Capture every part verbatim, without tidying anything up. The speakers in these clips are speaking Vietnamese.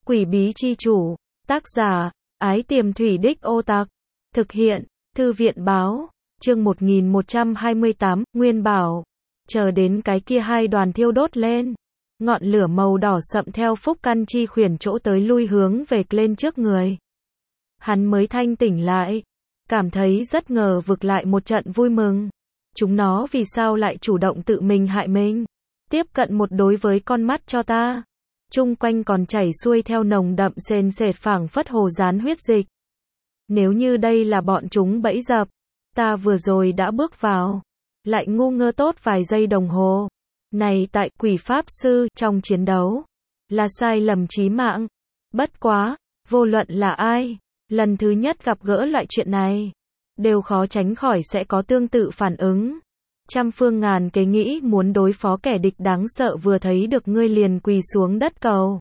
Quỷ bí chi chủ, tác giả, Ái Tiềm Thủy Đích Ô Tặc, thực hiện, Thư viện báo, chương một nghìn một trăm hai mươi tám, Nguyên Bảo, chờ đến cái kia hai đoàn thiêu đốt lên, ngọn lửa màu đỏ sậm theo Phúc Căn Chi khuyển chỗ tới lui hướng về lên trước người. Hắn mới thanh tỉnh lại, cảm thấy rất ngờ vực lại một trận vui mừng. Chúng nó vì sao lại chủ động tự mình hại mình? Tiếp cận một đối với con mắt cho ta. Chung quanh còn chảy xuôi theo nồng đậm sền sệt phảng phất hồ dán huyết dịch. Nếu như đây là bọn chúng bẫy dập, ta vừa rồi đã bước vào, lại ngu ngơ tốt vài giây đồng hồ. Này tại quỷ pháp sư, trong chiến đấu, là sai lầm chí mạng. Bất quá, vô luận là ai, lần thứ nhất gặp gỡ loại chuyện này, đều khó tránh khỏi sẽ có tương tự phản ứng. Trăm phương ngàn kế nghĩ muốn đối phó kẻ địch đáng sợ vừa thấy được ngươi liền quỳ xuống đất cầu.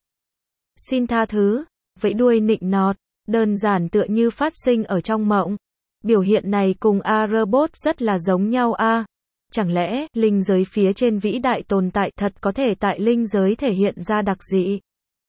Xin tha thứ, vẫy đuôi nịnh nọt, đơn giản tựa như phát sinh ở trong mộng. Biểu hiện này cùng A-robot rất là giống nhau a. À. Chẳng lẽ, linh giới phía trên vĩ đại tồn tại thật có thể tại linh giới thể hiện ra đặc dị?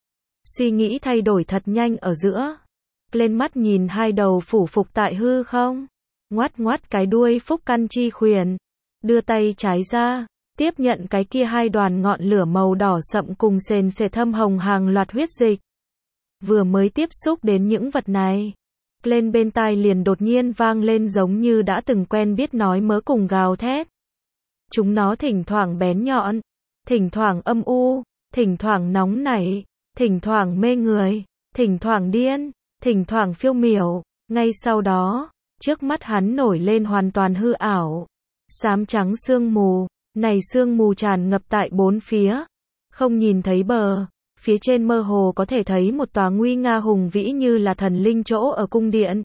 Suy nghĩ thay đổi thật nhanh ở giữa. Lên mắt nhìn hai đầu phủ phục tại hư không. Ngoắt ngoắt cái đuôi Phúc Căn Chi khuyển. Đưa tay trái ra, tiếp nhận cái kia hai đoàn ngọn lửa màu đỏ sậm cùng sền sệt thâm hồng hàng loạt huyết dịch. Vừa mới tiếp xúc đến những vật này, lên bên tai liền đột nhiên vang lên giống như đã từng quen biết nói mớ cùng gào thét. Chúng nó thỉnh thoảng bén nhọn, thỉnh thoảng âm u, thỉnh thoảng nóng nảy, thỉnh thoảng mê người, thỉnh thoảng điên, thỉnh thoảng phiêu miểu. Ngay sau đó, trước mắt hắn nổi lên hoàn toàn hư ảo. Xám trắng sương mù, này sương mù tràn ngập tại bốn phía, không nhìn thấy bờ, phía trên mơ hồ có thể thấy một tòa nguy nga hùng vĩ như là thần linh chỗ ở cung điện.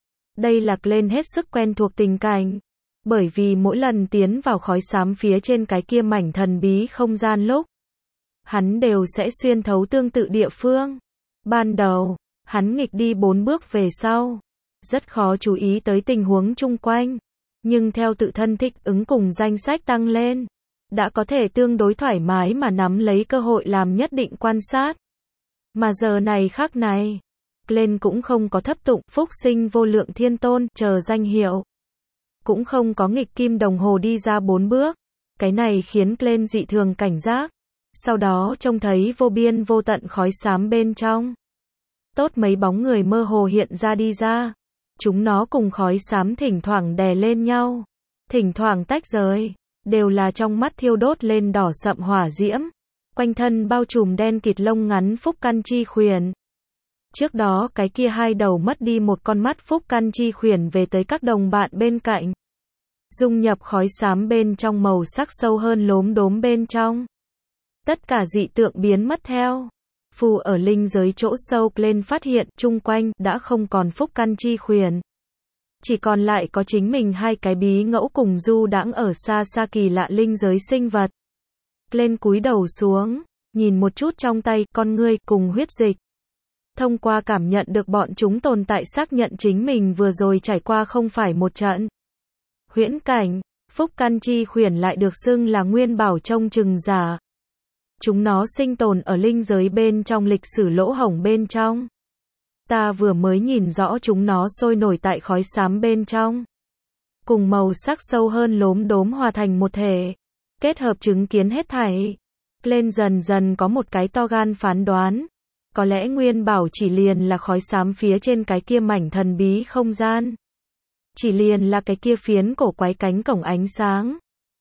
Đây là lên hết sức quen thuộc tình cảnh, bởi vì mỗi lần tiến vào khói xám phía trên cái kia mảnh thần bí không gian lúc, hắn đều sẽ xuyên thấu tương tự địa phương. Ban đầu, hắn nghịch đi bốn bước về sau, rất khó chú ý tới tình huống chung quanh. Nhưng theo tự thân thích ứng cùng danh sách tăng lên, đã có thể tương đối thoải mái mà nắm lấy cơ hội làm nhất định quan sát. Mà giờ này khác này, lên cũng không có thấp tụng phúc sinh vô lượng thiên tôn chờ danh hiệu. Cũng không có nghịch kim đồng hồ đi ra bốn bước. Cái này khiến lên dị thường cảnh giác. Sau đó trông thấy vô biên vô tận khói xám bên trong. Tốt mấy bóng người mơ hồ hiện ra đi ra. Chúng nó cùng khói xám thỉnh thoảng đè lên nhau, thỉnh thoảng tách rời, đều là trong mắt thiêu đốt lên đỏ sậm hỏa diễm, quanh thân bao trùm đen kịt lông ngắn Phúc Căn Chi khuyển. Trước đó cái kia hai đầu mất đi một con mắt Phúc Căn Chi khuyển về tới các đồng bạn bên cạnh, dung nhập khói xám bên trong màu sắc sâu hơn lốm đốm bên trong. Tất cả dị tượng biến mất theo. Phù ở linh giới chỗ sâu lên phát hiện chung quanh đã không còn Phúc Căn Chi khuyển. Chỉ còn lại có chính mình hai cái bí ngẫu cùng du đãng ở xa xa kỳ lạ linh giới sinh vật. Lên cúi đầu xuống, nhìn một chút trong tay con ngươi cùng huyết dịch. Thông qua cảm nhận được bọn chúng tồn tại xác nhận chính mình vừa rồi trải qua không phải một trận huyễn cảnh. Phúc Căn Chi khuyển lại được xưng là nguyên bảo trông chừng giả. Chúng nó sinh tồn ở linh giới bên trong lịch sử lỗ hổng bên trong. Ta vừa mới nhìn rõ chúng nó sôi nổi tại khói xám bên trong. Cùng màu sắc sâu hơn lốm đốm hòa thành một thể. Kết hợp chứng kiến hết thảy. Lên dần dần có một cái to gan phán đoán. Có lẽ nguyên bảo chỉ liền là khói xám phía trên cái kia mảnh thần bí không gian. Chỉ liền là cái kia phiến cổ quái cánh cổng ánh sáng.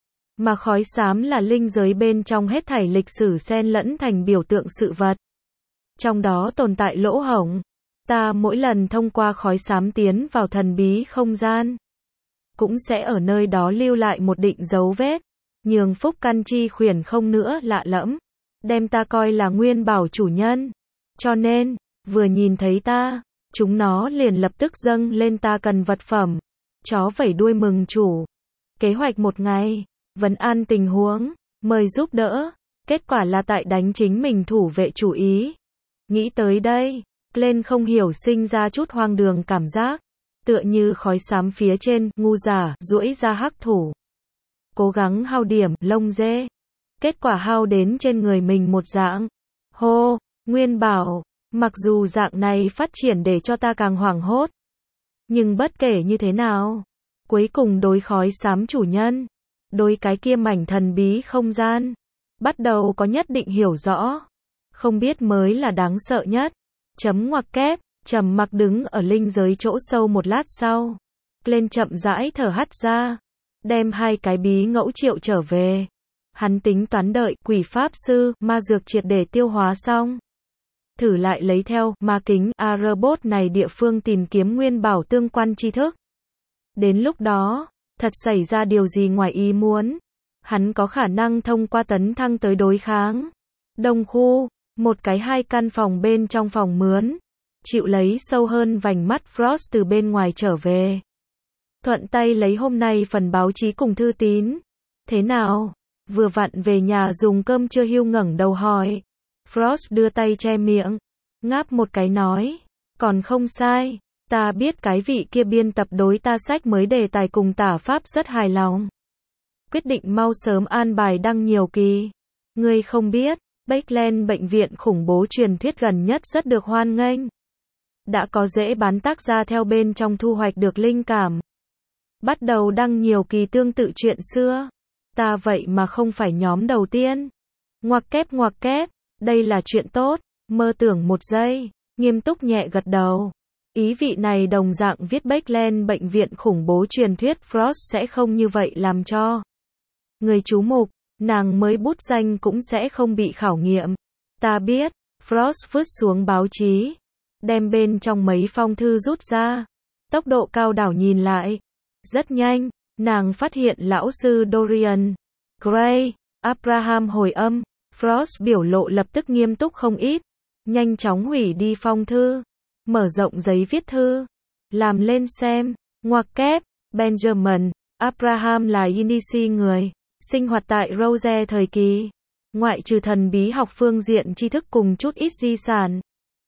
Mà khói xám là linh giới bên trong hết thảy lịch sử xen lẫn thành biểu tượng sự vật. Trong đó tồn tại lỗ hổng. Ta mỗi lần thông qua khói xám tiến vào thần bí không gian, cũng sẽ ở nơi đó lưu lại một định dấu vết, nhường Phúc Căn Chi khuyển không nữa lạ lẫm, đem ta coi là nguyên bảo chủ nhân. Cho nên, vừa nhìn thấy ta, chúng nó liền lập tức dâng lên ta cần vật phẩm. Chó vẫy đuôi mừng chủ. Kế hoạch một ngày. Vấn an tình huống, mời giúp đỡ, kết quả là tại đánh chính mình thủ vệ chủ ý. Nghĩ tới đây, lên không hiểu sinh ra chút hoang đường cảm giác, tựa như khói xám phía trên, ngu giả, duỗi ra hắc thủ. Cố gắng hao điểm, lông dê. Kết quả hao đến trên người mình một dạng. Hô, Nguyên bảo, Mặc dù dạng này phát triển để cho ta càng hoảng hốt. Nhưng bất kể như thế nào, cuối cùng đối khói xám chủ nhân, đối cái kia mảnh thần bí không gian, bắt đầu có nhất định hiểu rõ. Không biết mới là đáng sợ nhất. Chấm ngoặc kép, trầm mặc đứng ở linh giới chỗ sâu một lát sau. Lên chậm rãi thở hắt ra. Đem hai cái bí ngẫu triệu trở về. Hắn tính toán đợi quỷ pháp sư, ma dược triệt để tiêu hóa xong. Thử lại lấy theo ma kính A-robot này địa phương tìm kiếm nguyên bảo tương quan tri thức. Đến lúc đó, thật xảy ra điều gì ngoài ý muốn, hắn có khả năng thông qua tấn thăng tới đối kháng. Đông khu, một cái hai căn phòng bên trong phòng mướn, chịu lấy sâu hơn vành mắt Frost từ bên ngoài trở về. Thuận tay lấy hôm nay phần báo chí cùng thư tín. Thế nào? Vừa vặn về nhà dùng cơm chưa Hugh ngẩng đầu hỏi. Frost đưa tay che miệng, ngáp một cái nói, còn không sai, ta biết cái vị kia biên tập đối ta sách mới đề tài cùng tả pháp rất hài lòng. Quyết định mau sớm an bài đăng nhiều kỳ. Ngươi không biết, Backland bệnh viện khủng bố truyền thuyết gần nhất rất được hoan nghênh. Đã có dễ bán tác gia theo bên trong thu hoạch được linh cảm. Bắt đầu đăng nhiều kỳ tương tự chuyện xưa. Ta vậy mà không phải nhóm đầu tiên. Ngoặc kép ngoặc kép, đây là chuyện tốt. Mơ tưởng một giây, nghiêm túc nhẹ gật đầu. Ý vị này đồng dạng viết Backland bệnh viện khủng bố truyền thuyết Frost sẽ không như vậy làm cho người chú mục, nàng mới bút danh cũng sẽ không bị khảo nghiệm. Ta biết, Frost vứt xuống báo chí, đem bên trong mấy phong thư rút ra, tốc độ cao đảo nhìn lại. Rất nhanh, nàng phát hiện lão sư Dorian Gray, Abraham hồi âm, Frost biểu lộ lập tức nghiêm túc không ít, nhanh chóng hủy đi phong thư, mở rộng giấy viết thư, làm lên xem, ngoặc kép, Benjamin, Abraham là Inisi người, sinh hoạt tại Rose thời kỳ, ngoại trừ thần bí học phương diện tri thức cùng chút ít di sản.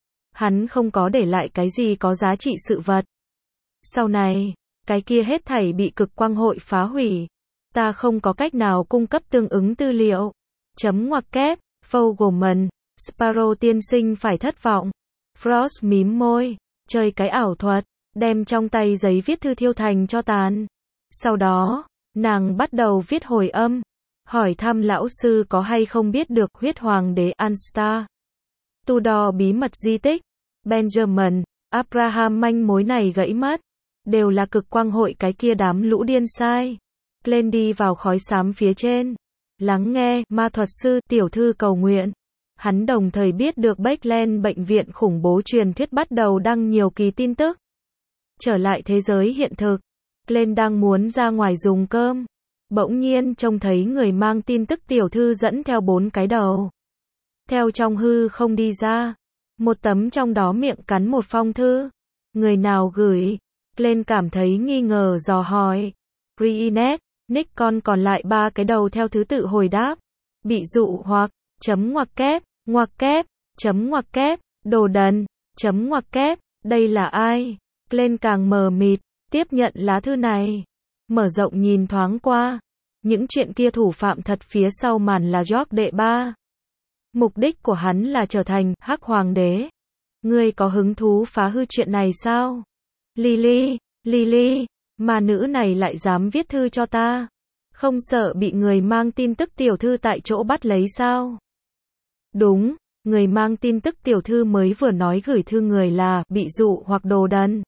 Hắn không có để lại cái gì có giá trị sự vật. Sau này, cái kia hết thảy bị cực quang hội phá hủy. Ta không có cách nào cung cấp tương ứng tư liệu. Chấm ngoặc kép, Fogelman, Sparrow tiên sinh phải thất vọng. Frost mím môi, chơi cái ảo thuật, đem trong tay giấy viết thư thiêu thành cho tàn. Sau đó, nàng bắt đầu viết hồi âm, hỏi thăm lão sư có hay không biết được huyết hoàng đế Anstar. Tudor bí mật di tích, Benjamin, Abraham manh mối này gãy mất. Đều là cực quang hội cái kia đám lũ điên sai. Lên đi vào khói xám phía trên. Lắng nghe, ma thuật sư, tiểu thư cầu nguyện. Hắn đồng thời biết được Backland bệnh viện khủng bố truyền thuyết bắt đầu đăng nhiều kỳ tin tức. Trở lại thế giới hiện thực. Lên đang muốn ra ngoài dùng cơm. Bỗng nhiên trông thấy người mang tin tức tiểu thư dẫn theo bốn cái đầu. Theo trong hư không đi ra. Một tấm trong đó miệng cắn một phong thư. Người nào gửi? Lên cảm thấy nghi ngờ dò hỏi. Reenet, Nick con còn lại ba cái đầu theo thứ tự hồi đáp. Bị dụ hoặc, chấm ngoặc kép, ngoặc kép, chấm ngoặc kép, đồ đần, chấm ngoặc kép, đây là ai? Lên càng mờ mịt, tiếp nhận lá thư này. Mở rộng nhìn thoáng qua. Những chuyện kia thủ phạm thật phía sau màn là George đệ ba. Mục đích của hắn là trở thành Hắc Hoàng đế. Ngươi có hứng thú phá hư chuyện này sao? Lily, Lily, mà nữ này lại dám viết thư cho ta. Không sợ bị người mang tin tức tiểu thư tại chỗ bắt lấy sao? Đúng, người mang tin tức tiểu thư mới vừa nói gửi thư người là bị dụ hoặc đồ đần.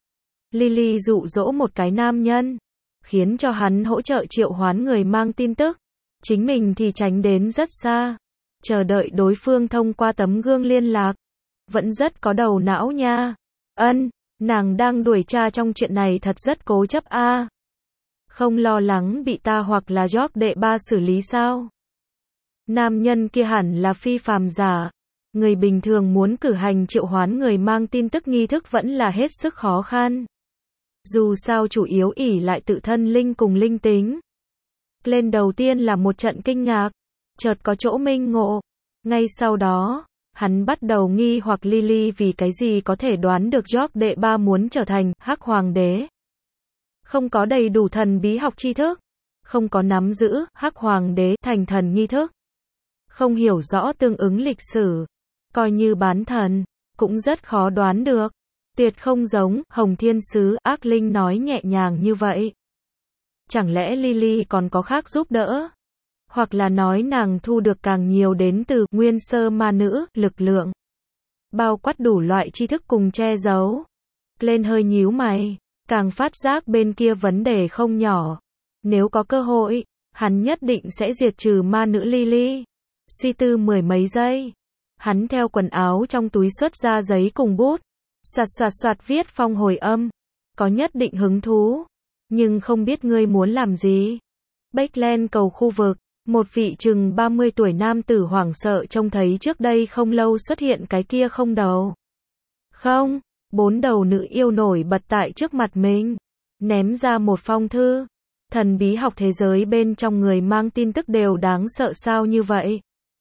Lily dụ dỗ một cái nam nhân, khiến cho hắn hỗ trợ triệu hoán người mang tin tức. Chính mình thì tránh đến rất xa, chờ đợi đối phương thông qua tấm gương liên lạc. Vẫn rất có đầu não nha. Ân, nàng đang đuổi tra trong chuyện này thật rất cố chấp a. À. Không lo lắng bị ta hoặc là George đệ ba xử lý sao? Nam nhân kia hẳn là phi phàm giả. Người bình thường muốn cử hành triệu hoán người mang tin tức nghi thức vẫn là hết sức khó khăn. Dù sao chủ yếu ỷ lại tự thân linh cùng linh tính. Lên đầu tiên là một trận kinh ngạc, chợt có chỗ minh ngộ. Ngay sau đó, hắn bắt đầu nghi hoặc Lily vì cái gì có thể đoán được George đệ ba muốn trở thành Hắc Hoàng đế. Không có đầy đủ thần bí học tri thức, không có nắm giữ Hắc Hoàng đế thành thần nghi thức, không hiểu rõ tương ứng lịch sử, coi như bán thần. cũng rất khó đoán được. Tuyệt không giống Hồng Thiên Sứ, ác linh nói nhẹ nhàng như vậy. Chẳng lẽ Lily còn có khác giúp đỡ? Hoặc là nói nàng thu được càng nhiều đến từ nguyên sơ ma nữ, lực lượng. Bao quát đủ loại tri thức cùng che giấu. Lên hơi nhíu mày, càng phát giác bên kia vấn đề không nhỏ. Nếu có cơ hội, hắn nhất định sẽ diệt trừ ma nữ Lily. Suy tư mười mấy giây. Hắn theo quần áo trong túi xuất ra giấy cùng bút. Soạt soạt soạt viết phong hồi âm. Có nhất định hứng thú. Nhưng không biết ngươi muốn làm gì. Backland cầu khu vực. Một vị chừng ba mươi tuổi nam tử hoảng sợ trông thấy trước đây không lâu xuất hiện cái kia không đầu. Không, bốn đầu nữ yêu nổi bật tại trước mặt mình. Ném ra một phong thư. Thần bí học thế giới bên trong người mang tin tức đều đáng sợ sao như vậy.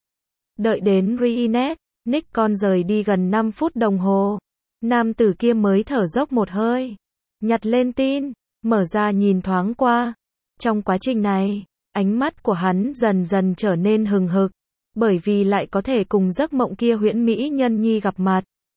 Đợi đến Reenet, Nick con rời đi gần năm phút đồng hồ. Nam tử kia mới thở dốc một hơi. Nhặt lên tin, mở ra nhìn thoáng qua. Trong quá trình này, ánh mắt của hắn dần dần trở nên hừng hực. Bởi vì lại có thể cùng giấc mộng kia huyễn mỹ nhân nhi gặp mặt.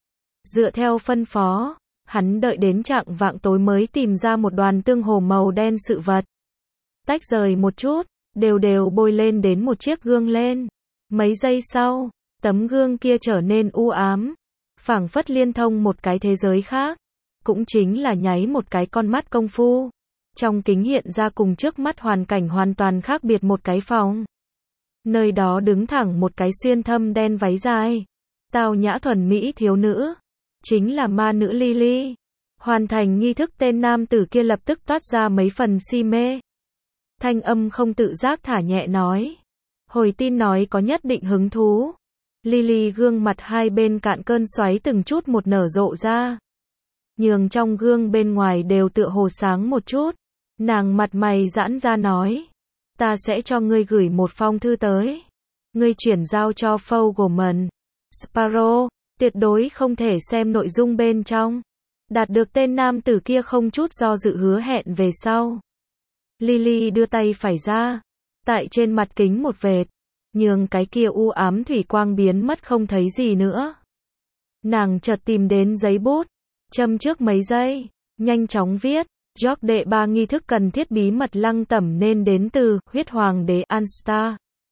Dựa theo phân phó, hắn đợi đến trạng vạng tối mới tìm ra một đoàn tương hồ màu đen sự vật. Tách rời một chút, đều đều bôi lên đến một chiếc gương lên. Mấy giây sau, tấm gương kia trở nên u ám. Phảng phất liên thông một cái thế giới khác. Cũng chính là nháy một cái con mắt công phu. Trong kính hiện ra cùng trước mắt hoàn cảnh hoàn toàn khác biệt một cái phòng. Nơi đó đứng thẳng một cái xuyên thâm đen váy dài. Tao nhã thuần mỹ thiếu nữ. Chính là ma nữ Lily. Hoàn thành nghi thức tên nam tử kia lập tức toát ra mấy phần si mê. Thanh âm không tự giác thả nhẹ nói. Hồi tin nói có nhất định hứng thú. Lily gương mặt hai bên cạn cơn xoáy từng chút một nở rộ ra. Nhường trong gương bên ngoài đều tựa hồ sáng một chút. Nàng mặt mày giãn ra nói. Ta sẽ cho ngươi gửi một phong thư tới. Ngươi chuyển giao cho Fogelman. Sparrow, tuyệt đối không thể xem nội dung bên trong. Đạt được tên nam tử kia không chút do dự hứa hẹn về sau. Lily đưa tay phải ra. Tại trên mặt kính một vệt. Nhường cái kia u ám thủy quang biến mất không thấy gì nữa. Nàng chợt tìm đến giấy bút. Châm trước mấy giây. Nhanh chóng viết. George đệ ba nghi thức cần thiết bí mật lăng tẩm nên đến từ huyết hoàng đế Anstar.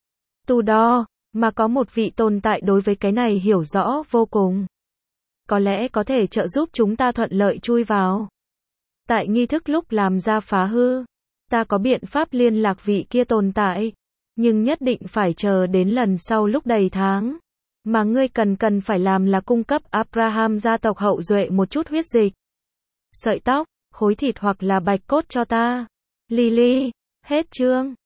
Tudor, mà có một vị tồn tại đối với cái này hiểu rõ vô cùng. Có lẽ có thể trợ giúp chúng ta thuận lợi chui vào. Tại nghi thức lúc làm ra phá hư, ta có biện pháp liên lạc vị kia tồn tại, nhưng nhất định phải chờ đến lần sau lúc đầy tháng. Mà ngươi cần cần phải làm là cung cấp Abraham gia tộc hậu duệ một chút huyết dịch, sợi tóc, khối thịt hoặc là bạch cốt cho ta. Lily, hết chương.